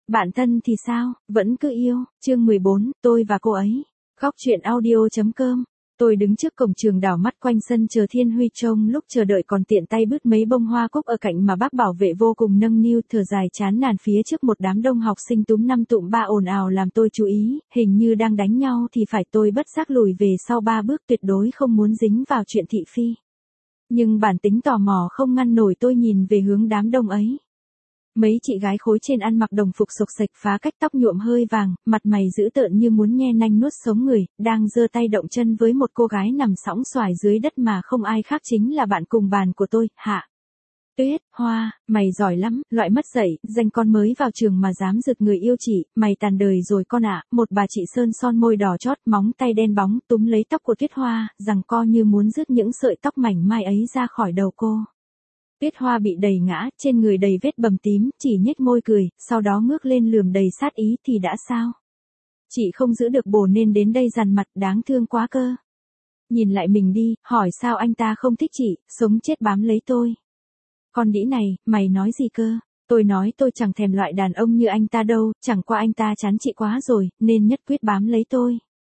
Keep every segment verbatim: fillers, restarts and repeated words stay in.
Bạn thân thì sao, vẫn cứ yêu, chương mười bốn, tôi và cô ấy. Góc truyện audio.com. Tôi đứng trước cổng trường đảo mắt quanh sân chờ Thiên Huy trông lúc chờ đợi còn tiện tay bứt mấy bông hoa cúc ở cạnh mà bác bảo vệ vô cùng nâng niu thở dài chán nản phía trước một đám đông học sinh túm năm tụm ba ồn ào làm tôi chú ý, hình như đang đánh nhau thì phải tôi bất giác lùi về sau ba bước tuyệt đối không muốn dính vào chuyện thị phi. Nhưng bản tính tò mò không ngăn nổi tôi nhìn về hướng đám đông ấy. Mấy chị gái khối trên ăn mặc đồng phục xộc xệch phá cách tóc nhuộm hơi vàng, mặt mày dữ tợn như muốn nhe nanh nuốt sống người, đang giơ tay động chân với một cô gái nằm sõng xoài dưới đất mà không ai khác chính là bạn cùng bàn của tôi, Hạ. Tuyết, Hoa, mày giỏi lắm, loại mất dạy, danh con mới vào trường mà dám rực người yêu chị, mày tàn đời rồi con ạ, một bà chị sơn son môi đỏ chót, móng tay đen bóng, túm lấy tóc của Tuyết Hoa, giằng co như muốn rứt những sợi tóc mảnh mai ấy ra khỏi đầu cô. Tuyết Hoa bị đẩy ngã, trên người đầy vết bầm tím, chỉ nhếch môi cười, sau đó ngước lên lườm đầy sát ý thì đã sao? Chị không giữ được bồ nên đến đây dằn mặt, đáng thương quá cơ. Nhìn lại mình đi, hỏi sao anh ta không thích chị, sống chết bám lấy tôi. Con đĩ này, mày nói gì cơ? Tôi nói tôi chẳng thèm loại đàn ông như anh ta đâu, chẳng qua anh ta chán chị quá rồi, nên nhất quyết bám lấy tôi.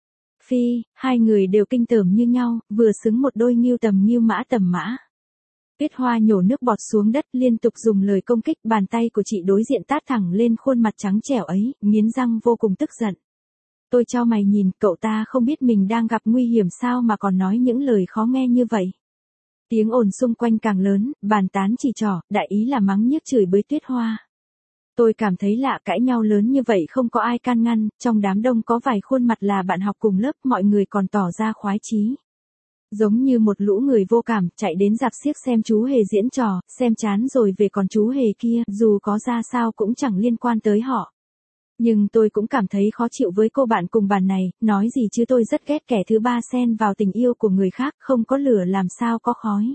Phi, hai người đều kinh tởm như nhau, vừa xứng một đôi nghiêu tầm nghiêu mã tầm mã. Tuyết Hoa nhổ nước bọt xuống đất liên tục dùng lời công kích, bàn tay của chị đối diện tát thẳng lên khuôn mặt trắng trẻo ấy, nghiến răng vô cùng tức giận. Tôi cho mày nhìn, cậu ta không biết mình đang gặp nguy hiểm sao mà còn nói những lời khó nghe như vậy. Tiếng ồn xung quanh càng lớn, bàn tán chỉ trỏ, đại ý là mắng nhiếc chửi bới Tuyết Hoa. Tôi cảm thấy lạ, cãi nhau lớn như vậy không có ai can ngăn, trong đám đông có vài khuôn mặt là bạn học cùng lớp, mọi người còn tỏ ra khoái chí. Giống như một lũ người vô cảm, chạy đến rạp xiếc xem chú hề diễn trò, xem chán rồi về còn chú hề kia, dù có ra sao cũng chẳng liên quan tới họ. Nhưng tôi cũng cảm thấy khó chịu với cô bạn cùng bàn này, nói gì chứ tôi rất ghét kẻ thứ ba xen vào tình yêu của người khác, không có lửa làm sao có khói.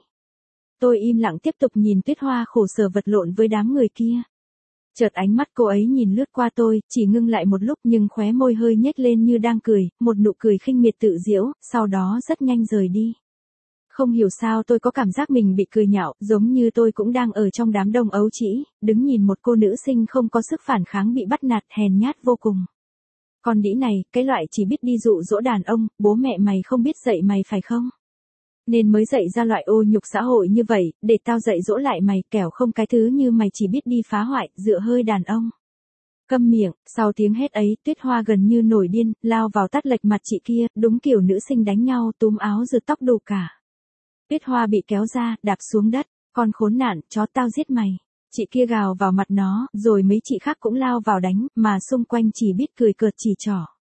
Tôi im lặng tiếp tục nhìn Tuyết Hoa khổ sở vật lộn với đám người kia. Chợt ánh mắt cô ấy nhìn lướt qua tôi, chỉ ngưng lại một lúc nhưng khóe môi hơi nhếch lên như đang cười, một nụ cười khinh miệt tự giễu, sau đó rất nhanh rời đi. Không hiểu sao tôi có cảm giác mình bị cười nhạo, giống như tôi cũng đang ở trong đám đông ấu trĩ, đứng nhìn một cô nữ sinh không có sức phản kháng bị bắt nạt hèn nhát vô cùng. Con đĩ này, cái loại chỉ biết đi dụ dỗ đàn ông, bố mẹ mày không biết dạy mày phải không? Nên mới dạy ra loại ô nhục xã hội như vậy, để tao dạy dỗ lại mày, kẻo không cái thứ như mày chỉ biết đi phá hoại, dựa hơi đàn ông. Câm miệng, sau tiếng hét ấy, Tuyết Hoa gần như nổi điên, lao vào tát lệch mặt chị kia, đúng kiểu nữ sinh đánh nhau, túm áo rượt tóc đủ cả. Tuyết Hoa bị kéo ra, đạp xuống đất, con khốn nạn, chó tao giết mày. Chị kia gào vào mặt nó, rồi mấy chị khác cũng lao vào đánh, mà xung quanh chỉ biết cười cợt chỉ trỏ.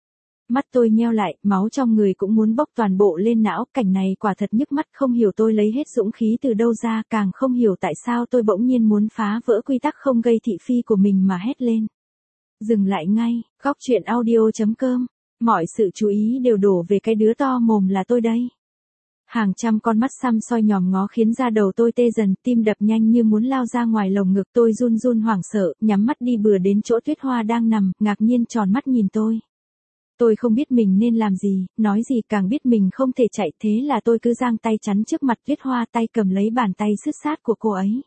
Mắt tôi nheo lại, máu trong người cũng muốn bốc toàn bộ lên não, cảnh này quả thật nhức mắt, không hiểu tôi lấy hết dũng khí từ đâu ra, càng không hiểu tại sao tôi bỗng nhiên muốn phá vỡ quy tắc không gây thị phi của mình mà hét lên. Dừng lại ngay, góc truyện audio.com, mọi sự chú ý đều đổ về cái đứa to mồm là tôi đây. Hàng trăm con mắt xăm soi nhòm ngó khiến da đầu tôi tê dần, tim đập nhanh như muốn lao ra ngoài lồng ngực, tôi run run hoảng sợ, nhắm mắt đi bừa đến chỗ Tuyết Hoa đang nằm, ngạc nhiên tròn mắt nhìn tôi. Tôi không biết mình nên làm gì, nói gì, càng biết mình không thể chạy, thế là tôi cứ giang tay chắn trước mặt Tuyết Hoa, tay cầm lấy bàn tay sứt sát của cô ấy.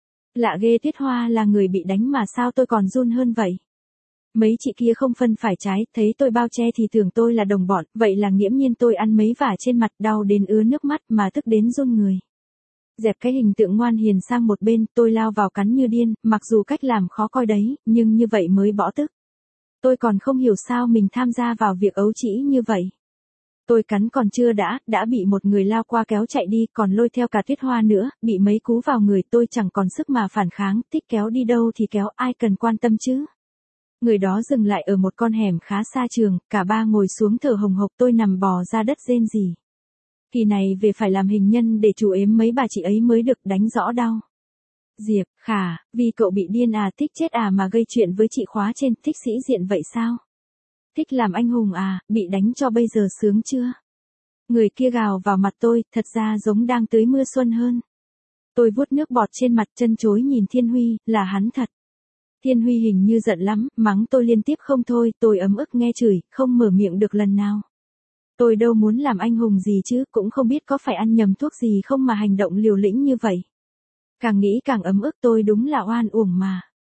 Lạ ghê, Tuyết Hoa là người bị đánh mà sao tôi còn run hơn vậy? Mấy chị kia không phân phải trái, thấy tôi bao che thì tưởng tôi là đồng bọn, vậy là nghiễm nhiên tôi ăn mấy vả trên mặt, đau đến ứa nước mắt mà tức đến run người. Dẹp cái hình tượng ngoan hiền sang một bên, tôi lao vào cắn như điên, mặc dù cách làm khó coi đấy, nhưng như vậy mới bỏ tức. Tôi còn không hiểu sao mình tham gia vào việc ấu trĩ như vậy. Tôi cắn còn chưa đã, đã bị một người lao qua kéo chạy đi, còn lôi theo cả Tuyết Hoa nữa, bị mấy cú vào người, tôi chẳng còn sức mà phản kháng, thích kéo đi đâu thì kéo, ai cần quan tâm chứ. Người đó dừng lại ở một con hẻm khá xa trường, cả ba ngồi xuống thở hồng hộc, tôi nằm bò ra đất rên rỉ. Kỳ này về phải làm hình nhân để chủ ếm mấy bà chị ấy mới được, đánh rõ đau. Diệp, Khả, vì cậu bị điên à, thích chết à mà gây chuyện với chị khóa trên, thích sĩ diện vậy sao? Thích làm anh hùng à, bị đánh cho bây giờ sướng chưa? Người kia gào vào mặt tôi, thật ra giống đang tưới mưa xuân hơn. Tôi vuốt nước bọt trên mặt, chân chối nhìn Thiên Huy, là hắn thật. Thiên Huy hình như giận lắm, mắng tôi liên tiếp không thôi, tôi ấm ức nghe chửi, không mở miệng được lần nào. Tôi đâu muốn làm anh hùng gì chứ, cũng không biết có phải ăn nhầm thuốc gì không mà hành động liều lĩnh như vậy. Càng nghĩ càng ấm ức, tôi đúng là oan uổng mà.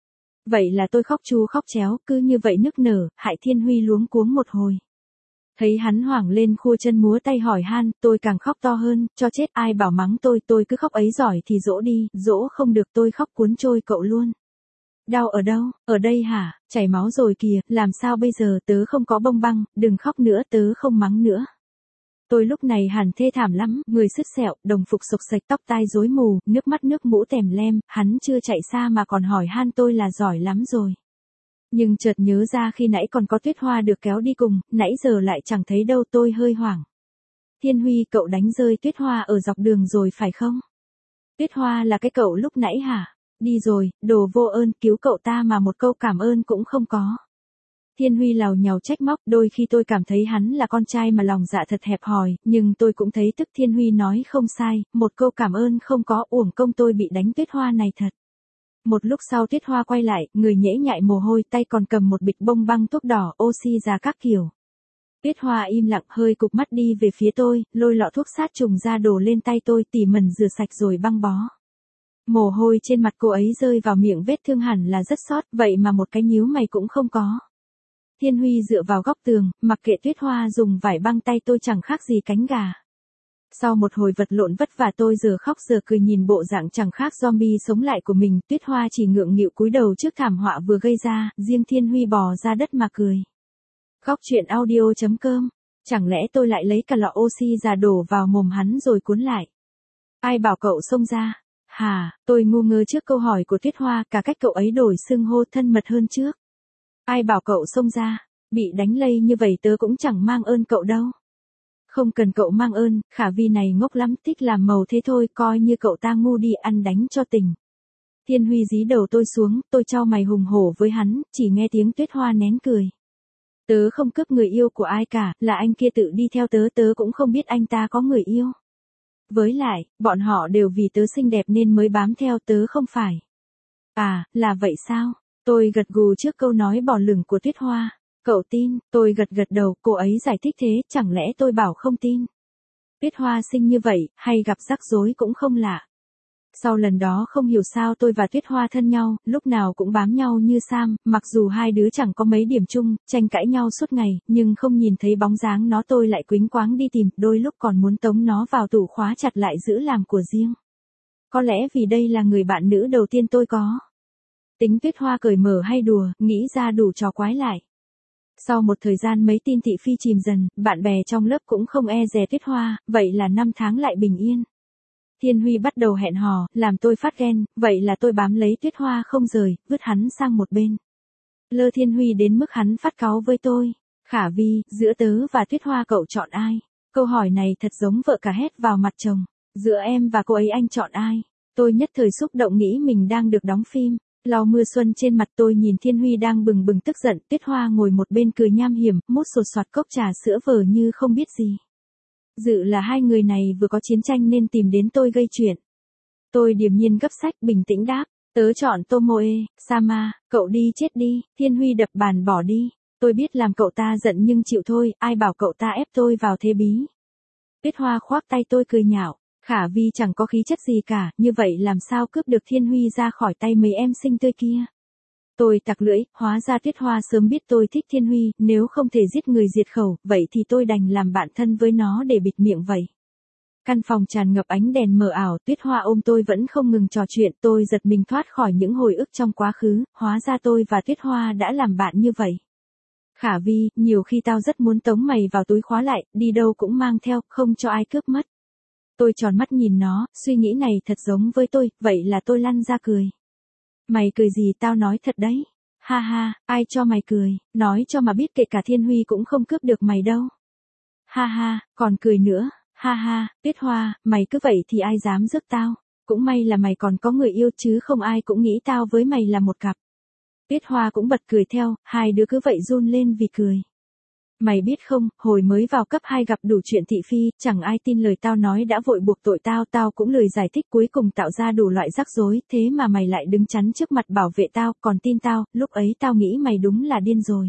Vậy là tôi khóc chu khóc chéo, cứ như vậy nức nở, hại Thiên Huy luống cuống một hồi. Thấy hắn hoảng lên khua chân múa tay hỏi han, tôi càng khóc to hơn, cho chết ai bảo mắng tôi, tôi cứ khóc ấy giỏi thì dỗ đi, dỗ không được tôi khóc cuốn trôi cậu luôn. Đau ở đâu, ở đây hả, chảy máu rồi kìa, làm sao bây giờ, tớ không có bông băng, đừng khóc nữa, tớ không mắng nữa. Tôi lúc này hẳn thê thảm lắm, người sứt sẹo, đồng phục xộc xệch, tóc tai rối mù, nước mắt nước mũ tèm lem, hắn chưa chạy xa mà còn hỏi han tôi là giỏi lắm rồi. Nhưng chợt nhớ ra khi nãy còn có Tuyết Hoa được kéo đi cùng, nãy giờ lại chẳng thấy đâu, tôi hơi hoảng. Thiên Huy, cậu đánh rơi Tuyết Hoa ở dọc đường rồi phải không? Tuyết Hoa là cái cậu lúc nãy hả? Đi rồi, đồ vô ơn, cứu cậu ta mà một câu cảm ơn cũng không có. Thiên Huy lào nhào trách móc, đôi khi tôi cảm thấy hắn là con trai mà lòng dạ thật hẹp hòi, nhưng tôi cũng thấy tức Thiên Huy nói không sai, một câu cảm ơn không có, uổng công tôi bị đánh Tuyết Hoa này thật. Một lúc sau Tuyết Hoa quay lại, người nhễ nhại mồ hôi, tay còn cầm một bịch bông băng thuốc đỏ, oxy già các kiểu. Tuyết Hoa im lặng hơi cụp mắt đi về phía tôi, lôi lọ thuốc sát trùng ra đổ lên tay tôi, tỉ mẩn rửa sạch rồi băng bó. Mồ hôi trên mặt cô ấy rơi vào miệng vết thương hẳn là rất sót, vậy mà một cái nhíu mày cũng không có. Thiên Huy dựa vào góc tường, mặc kệ Tuyết Hoa dùng vải băng tay tôi chẳng khác gì cánh gà. Sau một hồi vật lộn vất vả tôi giờ khóc giờ cười nhìn bộ dạng chẳng khác zombie sống lại của mình, Tuyết Hoa chỉ ngượng nghịu cúi đầu trước thảm họa vừa gây ra, riêng Thiên Huy bò ra đất mà cười. Khóc chuyện audio chấm com, chẳng lẽ tôi lại lấy cả lọ oxy già đổ vào mồm hắn rồi cuốn lại. Ai bảo cậu xông ra? Hà, tôi ngu ngơ trước câu hỏi của Tuyết Hoa, cả cách cậu ấy đổi xưng hô thân mật hơn trước. Ai bảo cậu xông ra, bị đánh lây như vậy tớ cũng chẳng mang ơn cậu đâu. Không cần cậu mang ơn, Khả Vi này ngốc lắm, thích làm màu thế thôi, coi như cậu ta ngu đi, ăn đánh cho tình. Thiên Huy dí đầu tôi xuống, tôi chau mày hùng hổ với hắn, chỉ nghe tiếng Tuyết Hoa nén cười. Tớ không cướp người yêu của ai cả, là anh kia tự đi theo tớ, tớ cũng không biết anh ta có người yêu. Với lại, bọn họ đều vì tớ xinh đẹp nên mới bám theo, tớ không phải. À, là vậy sao? Tôi gật gù trước câu nói bỏ lửng của Tuyết Hoa. Cậu tin, tôi gật gật đầu, cô ấy giải thích thế, chẳng lẽ tôi bảo không tin. Tuyết Hoa xinh như vậy, hay gặp rắc rối cũng không lạ. Sau lần đó không hiểu sao tôi và Tuyết Hoa thân nhau, lúc nào cũng bám nhau như Sam, mặc dù hai đứa chẳng có mấy điểm chung, tranh cãi nhau suốt ngày, nhưng không nhìn thấy bóng dáng nó tôi lại quýnh quáng đi tìm, đôi lúc còn muốn tống nó vào tủ khóa chặt lại giữ làm của riêng. Có lẽ vì đây là người bạn nữ đầu tiên tôi có. Tính Tuyết Hoa cởi mở hay đùa, nghĩ ra đủ trò quái lại. Sau một thời gian mấy tin thị phi chìm dần, bạn bè trong lớp cũng không e dè Tuyết Hoa, vậy là năm tháng lại bình yên. Thiên Huy bắt đầu hẹn hò, làm tôi phát ghen, vậy là tôi bám lấy Tuyết Hoa không rời, vứt hắn sang một bên. Lơ Thiên Huy đến mức hắn phát cáu với tôi. Khả Vi, giữa tớ và Tuyết Hoa cậu chọn ai? Câu hỏi này thật giống vợ cả hét vào mặt chồng. Giữa em và cô ấy anh chọn ai? Tôi nhất thời xúc động nghĩ mình đang được đóng phim. Lau mưa xuân trên mặt tôi nhìn Thiên Huy đang bừng bừng tức giận, Tuyết Hoa ngồi một bên cười nham hiểm, mút sột soạt cốc trà sữa vờ như không biết gì. Dự là hai người này vừa có chiến tranh nên tìm đến tôi gây chuyện. Tôi điềm nhiên gấp sách bình tĩnh đáp, tớ chọn Tomoe, Sama, cậu đi chết đi, Thiên Huy đập bàn bỏ đi. Tôi biết làm cậu ta giận nhưng chịu thôi, ai bảo cậu ta ép tôi vào thế bí. Tuyết Hoa khoác tay tôi cười nhạo. Khả Vi chẳng có khí chất gì cả, như vậy làm sao cướp được Thiên Huy ra khỏi tay mấy em xinh tươi kia. Tôi tặc lưỡi, hóa ra Tuyết Hoa sớm biết tôi thích Thiên Huy, nếu không thể giết người diệt khẩu, vậy thì tôi đành làm bạn thân với nó để bịt miệng vậy. Căn phòng tràn ngập ánh đèn mờ ảo, Tuyết Hoa ôm tôi vẫn không ngừng trò chuyện, tôi giật mình thoát khỏi những hồi ức trong quá khứ, hóa ra tôi và Tuyết Hoa đã làm bạn như vậy. Khả Vi, nhiều khi tao rất muốn tống mày vào túi khóa lại, đi đâu cũng mang theo, không cho ai cướp mất. Tôi tròn mắt nhìn nó, suy nghĩ này thật giống với tôi, vậy là tôi lăn ra cười. Mày cười gì, tao nói thật đấy. Ha ha, ai cho mày cười, nói cho mà biết kể cả Thiên Huy cũng không cướp được mày đâu. Ha ha, còn cười nữa, ha ha, Tuyết Hoa, mày cứ vậy thì ai dám rước tao, cũng may là mày còn có người yêu chứ không ai cũng nghĩ tao với mày là một cặp. Tuyết Hoa cũng bật cười theo, hai đứa cứ vậy run lên vì cười. Mày biết không, hồi mới vào cấp hai gặp đủ chuyện thị phi, chẳng ai tin lời tao nói đã vội buộc tội tao, tao cũng lười giải thích cuối cùng tạo ra đủ loại rắc rối, thế mà mày lại đứng chắn trước mặt bảo vệ tao, còn tin tao, lúc ấy tao nghĩ mày đúng là điên rồi.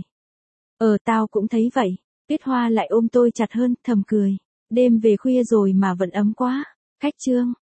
Ờ tao cũng thấy vậy, Tuyết Hoa lại ôm tôi chặt hơn, thầm cười. Đêm về khuya rồi mà vẫn ấm quá. Cách chương.